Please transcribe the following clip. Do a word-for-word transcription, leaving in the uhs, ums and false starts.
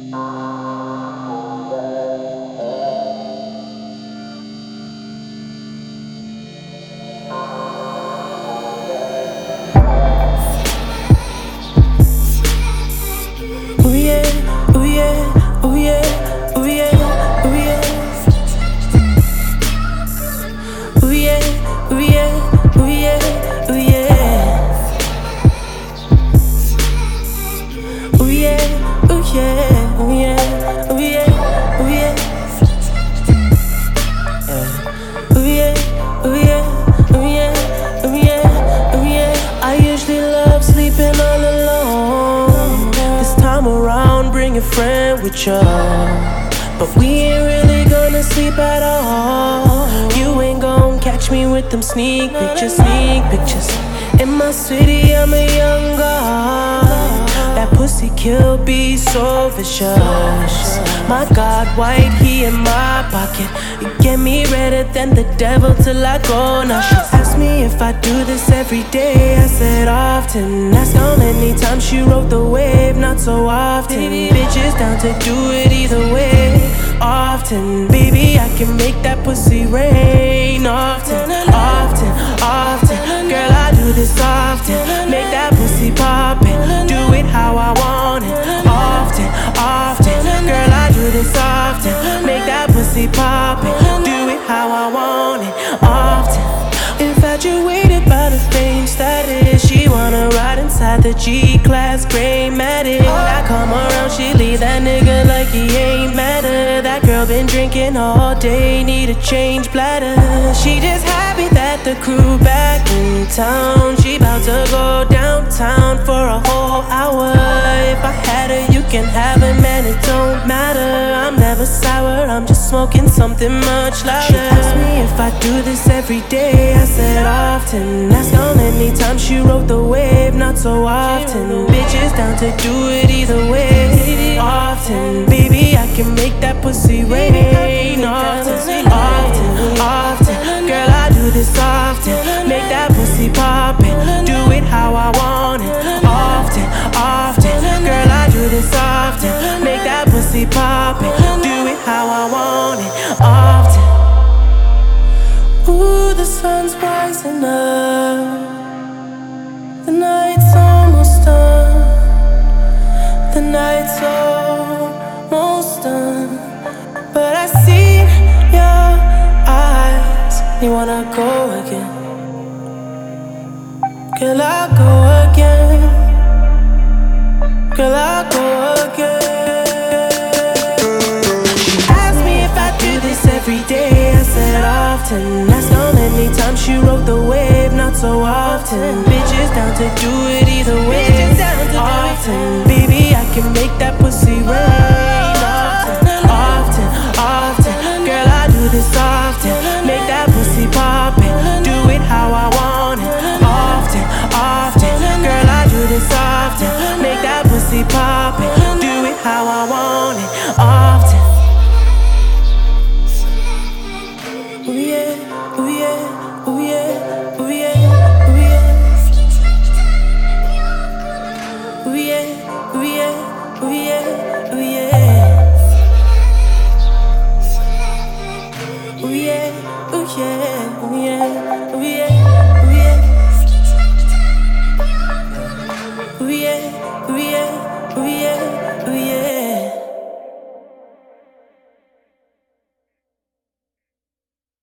Ooh yeah, ooh yeah, ooh yeah, ooh yeah, ooh yeah. Ooh yeah, ooh yeah, ooh yeah, ooh yeah. Ooh yeah, ooh yeah, ooh yeah, ooh yeah, ooh yeah. Ooh yeah, ooh yeah, ooh yeah, ooh yeah, ooh yeah. I usually love sleeping all alone. This time around, bring a friend with ya. But we ain't really gonna sleep at all. You ain't gon' catch me with them sneak pictures, sneak pictures. In my city, I'm a young god. That pussy kill be so vicious. My God, white, he in my pocket. You get me redder than the devil till I go. Now she asked me if I do this every day. I said often. Asked how many times she rode the wave. Not so often. Bitches down to do it either way. Often, baby, I can make that pussy rain. Often, often, often. Girl, I do this often. Make that pussy poppin'. Do it how I want it. Often, often. Girl, I do this often. Make that pussy poppin'. Do it how I want it. Often. Infatuated by the fame status. She wanna ride inside the G-Class gray Matic. I come around, she leave that nigga like he ain't matter. That girl been drinking all day, need a change bladder. She just happy that the crew back in town. She bout to go downtown for a whole hour. If I had her, you can have her, man, it don't matter. I'm never sour, I'm just smoking something much louder. She asked me if I do this every day. I said often. Asked how many times she rode the wave. Not so often. Bitches down to do it either way. Often, baby, I can make that pussy rain. Often, often, often. Girl, I do this often. Make that pussy poppin'. Do it how I want it. Often, often. Girl, I do this often. Make that pussy poppin'. Do it how I want it. Often. Ooh, the sun's rising up. The night's almost done. The night's almost done. But I see your eyes. You wanna go again? Girl, I'll go again. Girl, I'll go again. She asked me if I do this every day. I said often. Asked how many times she rode the wave. Not so often. Bitches down to do it either way. Often, baby, I can make that pussy rain. Often, often, often. Girl, I do this often. Make that pussy poppin'. Do it how I want it. Often, often. Girl, I do this often. Make that pussy poppin'. Do it how I want it. Often. Ooh yeah, ooh yeah, ooh yeah, ooh yeah, ooh yeah. Ooh yeah, ooh yeah, ooh yeah, ooh yeah. Ooh yeah, ooh yeah, ooh yeah, ooh yeah, ooh yeah. Ooh yeah, ooh yeah, ooh yeah.